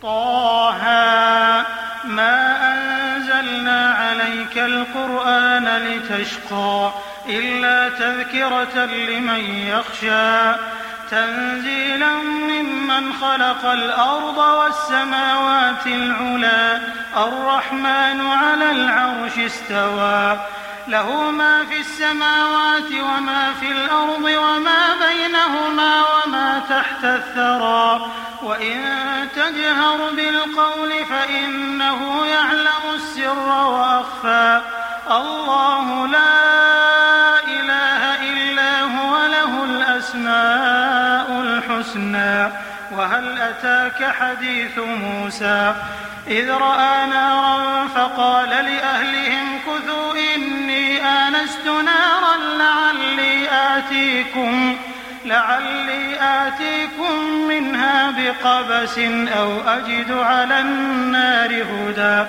طه ما أنزلنا عليك القرآن لتشقى إلا تذكرة لمن يخشى تنزيلا ممن خلق الأرض والسماوات العلى الرحمن على العرش استوى له ما في السماوات وما في الأرض وما بينهما وما تحت الثرى وإن تجهر بالقول فإنه يعلم السر وأخفى الله لا إله إلا هو له الأسماء الحسنى وهل أتاك حديث موسى إذ رأى نارا فقال لأهلهم كثوا إني آنست نارا لعلي آتيكم منها بقبس أو أجد على النار هدى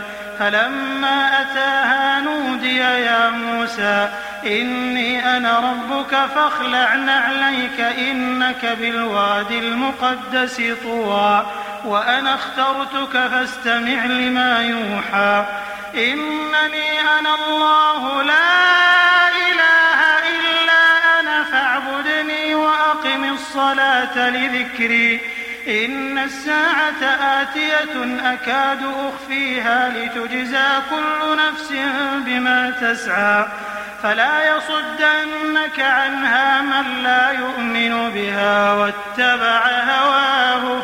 فلما أتاها نودي يا موسى إني أنا ربك فاخلع نعليك إنك بالوادي المقدس طوى وأنا اخترتك فاستمع لما يوحى إنني أنا الله لا إله إلا أنا فاعبدني وأقم الصلاة لذكري إن الساعة آتية أكاد أخفيها لتجزى كل نفس بما تسعى فلا يصدنك عنها من لا يؤمن بها واتبع هواه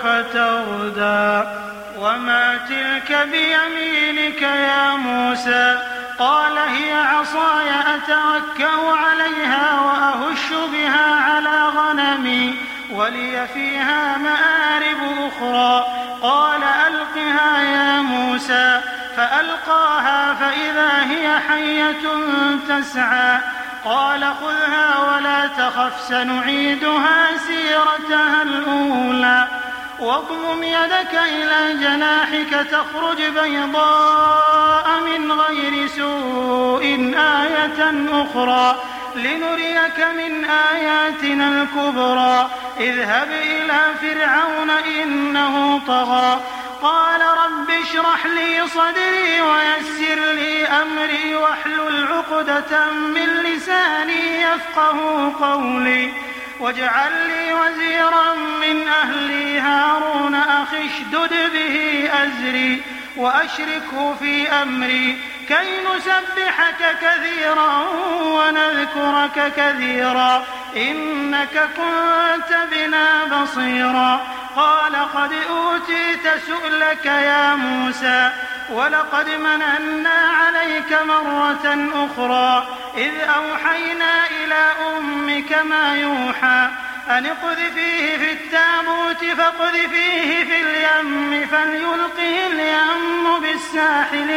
فتردى وما تلك بيمينك يا موسى قال هي عصاي أتوكأ عليها وأهش بها على غنمي ولي فيها مآرب أخرى قال ألقها يا موسى فألقاها فإذا هي حية تسعى قال خذها ولا تخف سنعيدها سيرتها الأولى واضمم يدك إلى جناحك تخرج بيضاء من غير سوء آية أخرى لنريك من آياتنا الكبرى اذهب إلى فرعون إنه طغى قال رب اشرح لي صدري ويسر لي أمري واحلل عقدة من لساني يفقه قولي واجعل لي وزيرا من أهلي هارون أخي اشدد به أزري وأشركه في أمري كي نسبحك كثيرا ونذكرك كثيرا إنك كنت بنا بصيرا قال قد أوتيت سؤلك يا موسى ولقد مننا عليك مرة أخرى إذ أوحينا إلى أمك ما يوحى أن اقذفيه في التابوت فاقذفيه في اليم فليلقه اليم بالساحل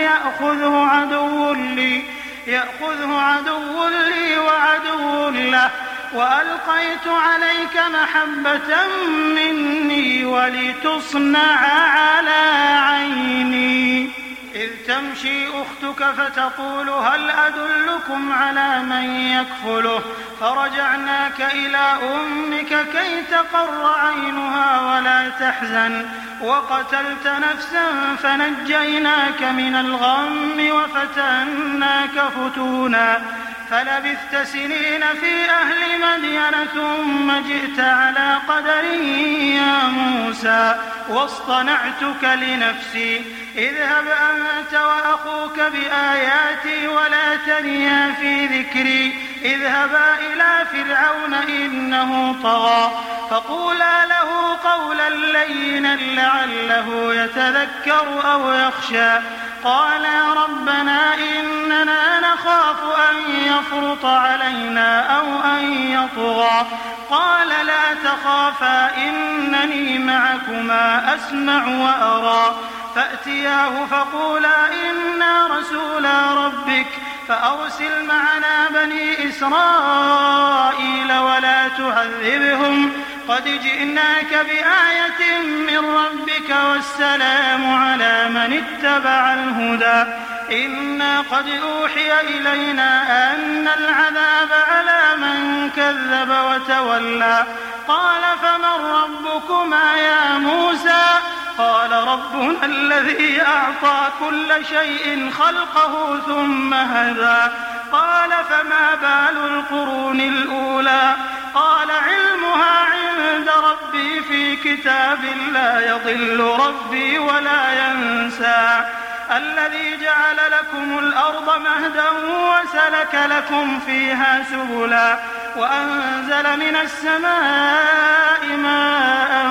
يأخذه عدو لي وعدو له وألقيت عليك محبة مني ولتصنع على عيني إذ تمشي أختك فتقول هل أدلكم على من يكفله فرجعناك إلى أمك كي تقر عينها ولا تحزن وقتلت نفسا فنجيناك من الغم وفتناك فتونا فلبثت سنين في أهل مدين ثم جئت على قدر يا موسى واصطنعتك لنفسي اذهب أنت وأخوك بآياتي ولا تنيا في ذكري اذهبا إلى فرعون إنه طغى فقولا له قولا لينا لعله يتذكر أو يخشى قال يا ربنا إننا نخاف أن يفرط علينا أو أن يطغى قال لا تخافا إنني معكما أسمع وأرى فأتياه فقولا إنا رسولا ربك فأرسل معنا بني إسرائيل ولا تعذبهم قد جئناك بآية من ربك والسلام على من اتبع الهدى إنا قد أوحي إلينا أن العذاب على من كذب وتولى قال فمن ربكما يا موسى قال ربنا الذي أعطى كل شيء خلقه ثم هدى قال فما بال القرون الأولى قال علمها عند ربي في كتاب لا يضل ربي ولا ينسى الذي جعل لكم الأرض مهدا وسلك لكم فيها سبلا وأنزل من السماء ماء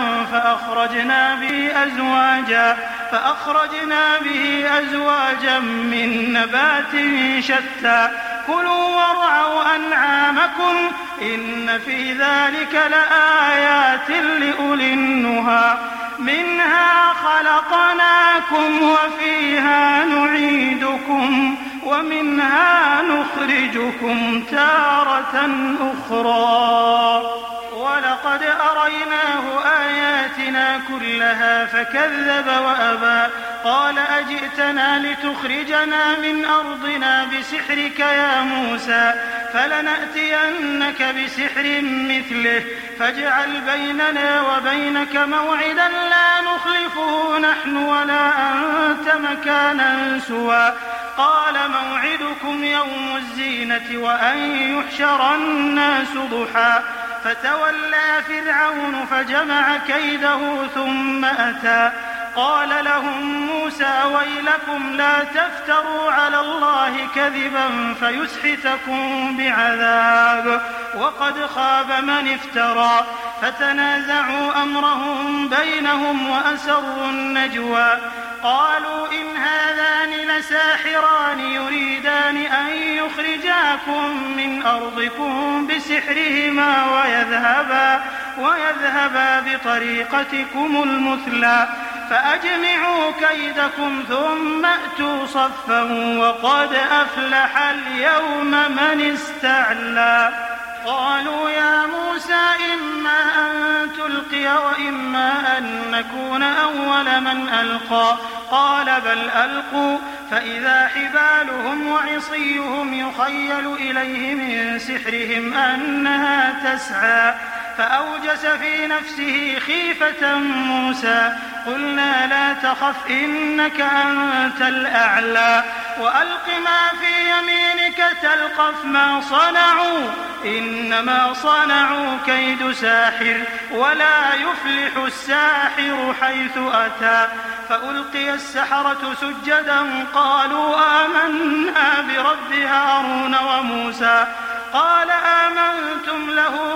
فأخرجنا به أزواجا من نبات شتى كلوا وارعوا أنعامكم إن في ذلك لآيات لأولي النهى منها خلقناكم وفيها نعيدكم ومنها نخرجكم تارة أخرى ولقد أريناه آياتنا كلها فكذب وأبى قال أجئتنا لتخرجنا من أرضنا بسحرك يا موسى فلنأتينك بسحر مثله فاجعل بيننا وبينك موعدا لا نخلفه نحن ولا أنت مكانا سوى قال موعدكم يوم الزينة وأن يحشر الناس ضحى فتولى فرعون فجمع كيده ثم أتى قال لهم موسى ويلكم لا تفتروا على الله كذبا فيسحتكم بعذاب وقد خاب من افترى فتنازعوا أمرهم بينهم وأسروا النجوى قالوا إن هذان لساحران يريدان أن يخرجاكم من أرضكم بسحرهما ويذهبا بطريقتكم المثلى فأجمعوا كيدكم ثم أتوا صفا وقد أفلح اليوم من استعلى قالوا يا موسى إما أن تلقي وإما أن نكون أول من ألقى قال بل ألقوا فإذا حبالهم وعصيهم يخيل إليه من سحرهم أنها تسعى فأوجس في نفسه خيفة موسى قلنا لا تخف إنك أنت الأعلى وألق ما في يمينك تلقف ما صنعوا إنما صنعوا كيد ساحر ولا يفلح الساحر حيث أتى فألقي السحرة سجدا قالوا آمنا برب هارون وموسى قال آمنتم له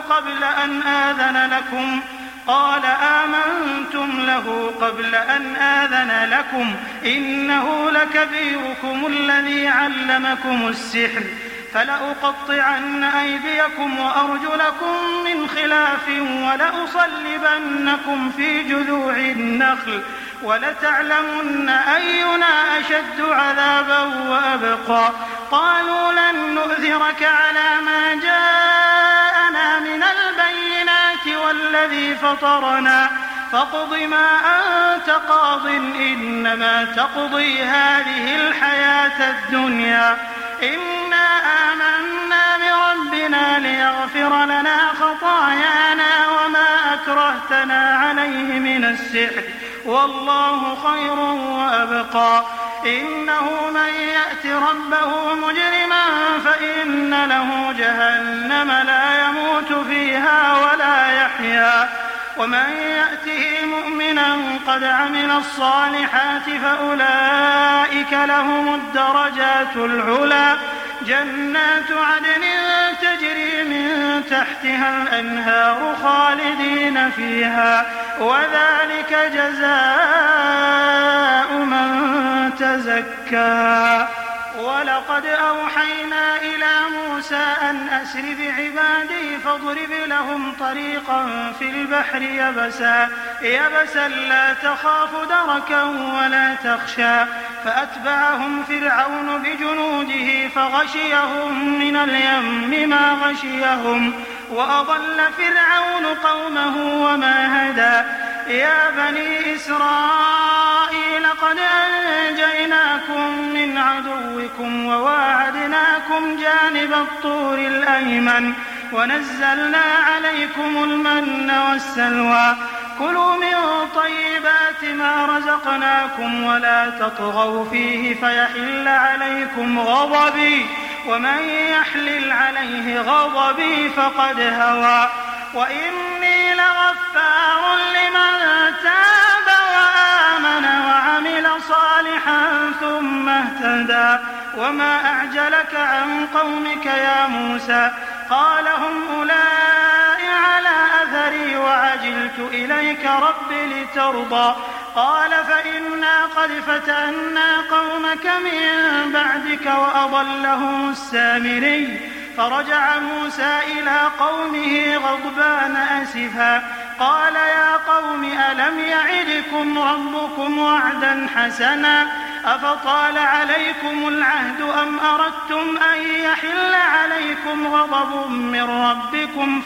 قبل أن آذن لكم إنه لكبيركم الذي علمكم السحر فلأقطعن أيديكم وأرجلكم من خلاف ولأصلبنكم في جذوع النخل ولتعلمن أينا أشد عذابا وأبقى قالوا لن نؤثرك على ما جاءنا من البينات والذي فطرنا فاقض ما أنت قاض إنما تقضي هذه الحياة الدنيا إنا آمنا بربنا ليغفر لنا خطايانا وما أكرهتنا عليه من السحر والله خير وأبقى إنه من يأت ربه مجرما فإن له جهنم لا يموت فيها ولا يحيا ومن يأته مؤمنا قد عمل الصالحات فأولئك لهم الدرجات العلى جنات عدن تجري من تحتها الأنهار خالدين فيها وذلك جزاء من تزكى ولقد أوحينا إلى موسى أن أسر بعبادي فاضرب لهم طريقا في البحر يبسا لا تخاف دركا ولا تخشى فأتبعهم فرعون بجنوده فغشيهم من اليم ما غشيهم وأضل فرعون قومه وما هدى يا بني إسرائيل قد أنجيناكم من عدوكم وواعدناكم جانب الطور الأيمن ونزلنا عليكم المن والسلوى كلوا من طيبات ما رزقناكم ولا تطغوا فيه فيحل عليكم غضبي ومن يحلل عليه غضبي فقد هوى وإني لغفار لمن تاب وآمن وعمل صالحا ثم اهتدى وما أعجلك عن قومك يا موسى قال هم أولئك على أثري وعجلت إليك رب لترضى قال فإنا قد فتنا قومك من بعدك وأضلهم السامري فرجع موسى إلى قومه غضبان أسفا قال يا قوم ألم يعدكم ربكم وعدا حسنا أفطال عليكم العهد أم أردتم أن يحل عليكم غضب من ربكم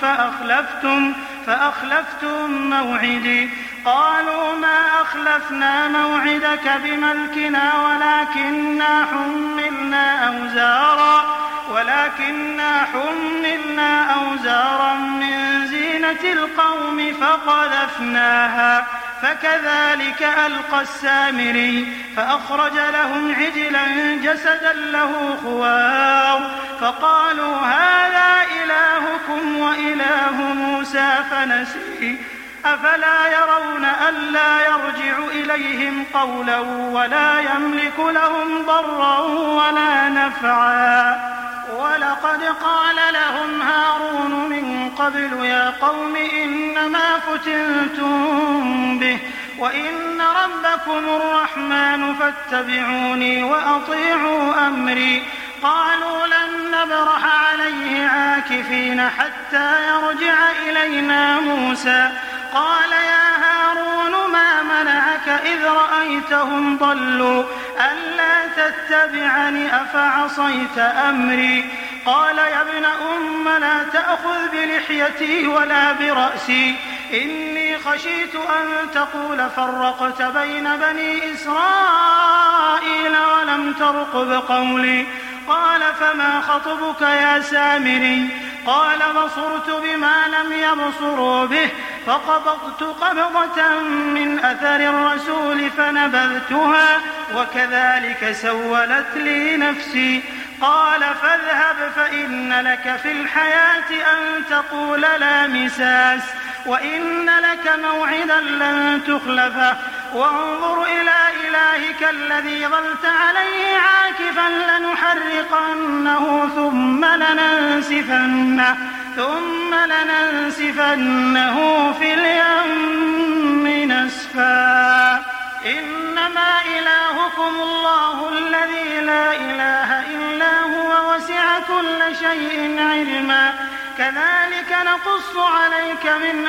فأخلفتم موعدي قالوا ما أخلفنا موعدك بملكنا ولكننا حملنا أوزارا من زينة القوم فقذفناها فكذلك ألقى السامري فأخرج لهم عجلا جسدا له خوار فقالوا هذا إلهكم وإله موسى فنسي أفلا يرون ألا يرجع إليهم قولا ولا يملك لهم ضرا ولا نفعا ولقد قال لهم هارون من قبل يا قوم إنما فتنتم به وإن ربكم الرحمن فاتبعوني وأطيعوا أمري قالوا لن نبرح عليه عاكفين حتى يرجع إلينا موسى قال يا هارون ما منعك إذ رأيتهم ضلوا ألا تتبعني أفعصيت أمري قال يا ابن أم لا تأخذ بلحيتي ولا برأسي إني خشيت أن تقول فرقت بين بني إسرائيل ولم ترقب قولي قال فما خطبك يا سامري قال بصرت بما لم يبصروا به فقبضت قبضة من أثر الرسول فنبذتها وكذلك سولت لي نفسي قال فاذهب فإن لك في الحياة أن تقول لا مساس وإن لك موعدا لن تخلفه وانظر إلى إلهك الذي ظلت عليه عاكفا لنحرقنه ثم لننسفنه في اليم نسفا إنما إلهكم الله الذي لا إله إلا هو وسع كل شيء علما كذلك نقص عليك من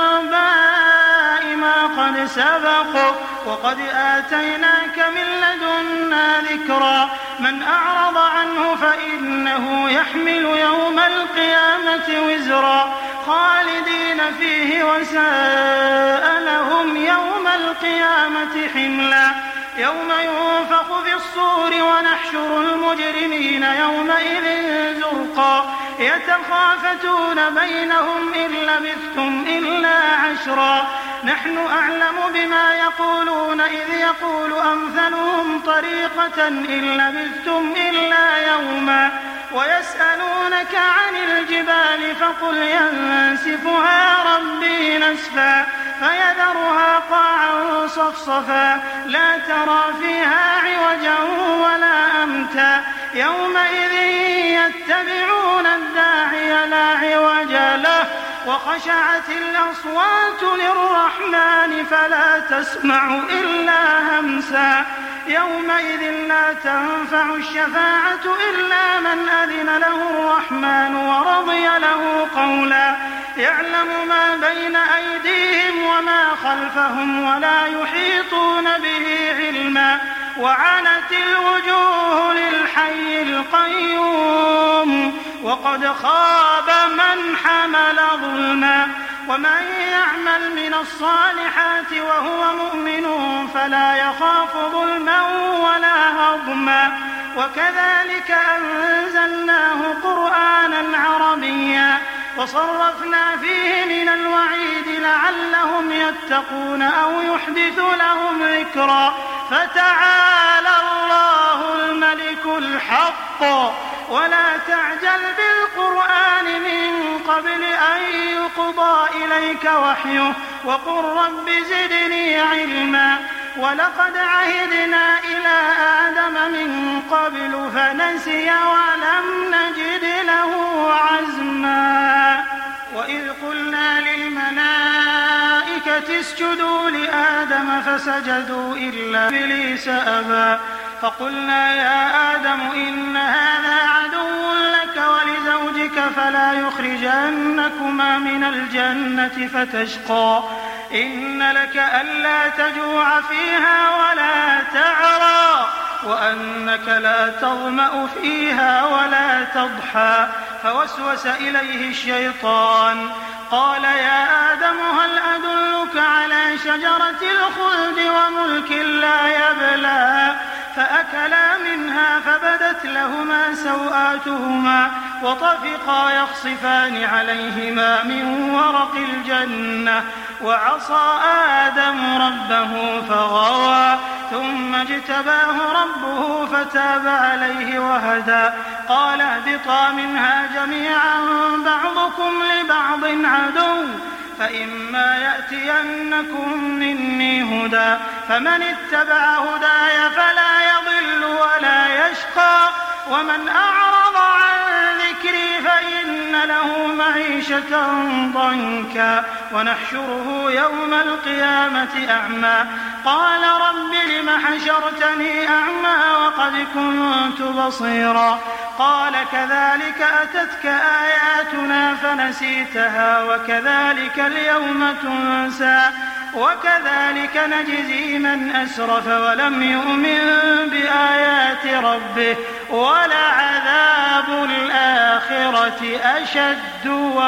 أنباء ما قد سبق وقد آتيناك من لدنا ذكرا من أعرض عنه فإنه يحمل يوم القيامة وزرا خالدين فيه وساء لهم يوم القيامة حملا يوم ينفخ في الصور ونحشر المجرمين يومئذ زرقا يتخافتون بينهم إن لبثتم إلا عشرا نحن أعلم بما يقولون إذ يقول أمثلهم طريقة إن لبثتم إلا يوما ويسألونك عن الجبال فقل ينسفها ربي نسفا فيذرها قاعا صفصفا لا ترى فيها عوجا ولا أمتا يومئذ يتبعون الداعي لا عوج له وخشعت الأصوات للرحمن فلا تسمع إلا همسا يومئذ لا تنفع الشفاعة إلا من أذن له الرحمن ورضي له قولا يعلم ما بين أيديهم وما خلفهم ولا يحيطون به علما وعنت الوجوه للحي القيوم وقد خاب من حمل ظلما ومن يعمل من الصالحات وهو مؤمن فلا يخاف ظلما ولا هضما وكذلك أنزلناه قرآنا عربيا وصرفنا فيه من الوعيد لعلهم يتقون أو يحدث لهم ذكرا فتعالى الله الملك الحق ولا تعجل بالقرآن من قبل أن يقضى إليك وحيه وقل رب زدني علما ولقد عهدنا إلى آدم من قبل فنسي ولم نجد له عزما وإذ قلنا للملائكة اسجدوا لآدم فسجدوا إلا إبليس أبى فقلنا يا آدم إن هذا عدو لك ولزوجك فلا يخرجنكما من الجنة فتشقى إن لك ألا تجوع فيها ولا تعرى وأنك لا تظمأ فيها ولا تضحى فوسوس إليه الشيطان قال يا آدم هل أدلك على شجرة الخلد وملك لا يبلى فأكلا منها فبدت لهما سوآتهما وطفقا يخصفان عليهما من ورق الجنة وعصى آدم ربه فغوى ثم اجتباه ربه فتاب عليه وهدى قال اهبطا منها جميعا بعضكم لبعض عدو فإما يأتينكم مني هدى فمن اتبع هداي فلا يضل ولا يشقى ومن أعرض عن ذكري فإن له معيشة ضنكا ونحشره يوم القيامة أعمى قال رب لم حشرتني أعمى وقد كنت بصيرا قال كذلك أتتك آياتنا فنسيتها وكذلك اليوم تنسى وكذلك نجزي من أسرف ولم يؤمن بآيات ربه ولعذاب الآخرة أشد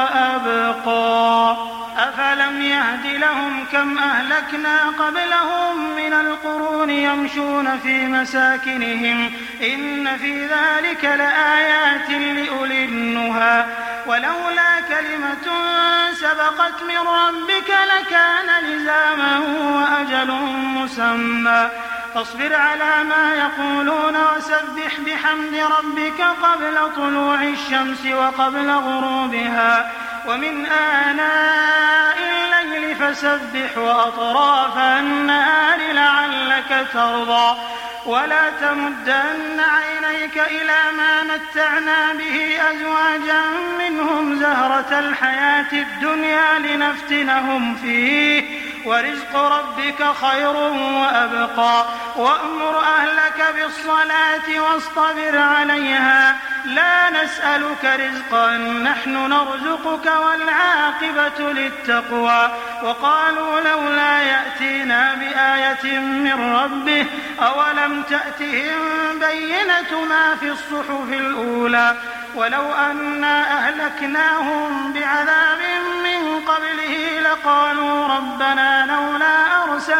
وأبقى أفلم يهد لهم كم أهلكنا قبلهم من القرون يمشون في مساكنهم إن في ذلك لآيات لأولي النهى ولولا كلمة سبقت من ربك لكان لزاما وأجل مسمى فاصبر على ما يقولون وسبح بحمد ربك قبل طلوع الشمس وقبل غروبها ومن آناء الليل فسبح وأطراف النهار لعلك ترضى ولا تمدن عينيك إلى ما متعنا به أزواجا منهم زهرة الحياة الدنيا لنفتنهم فيه ورزق ربك خير وأبقى وأمر أهلك بالصلاة واصطبر عليها لا نسألك رزقا نحن نرزقك والعاقبة للتقوى وقالوا لولا يأتينا بآية من ربه أولم تأتهم بينة ما في الصحف الأولى ولو أنا أهلكناهم بعذاب من قبله لقالوا ربنا لولا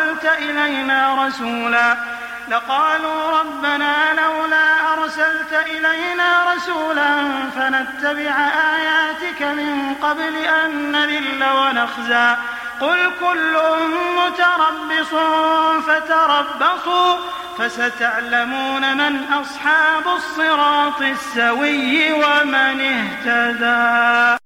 أرسلت إلينا رسولا فنتبع آياتك من قبل أن نذل ونخزى قل كل متربص فتربصوا فستعلمون من أصحاب الصراط السوي ومن اهتدى.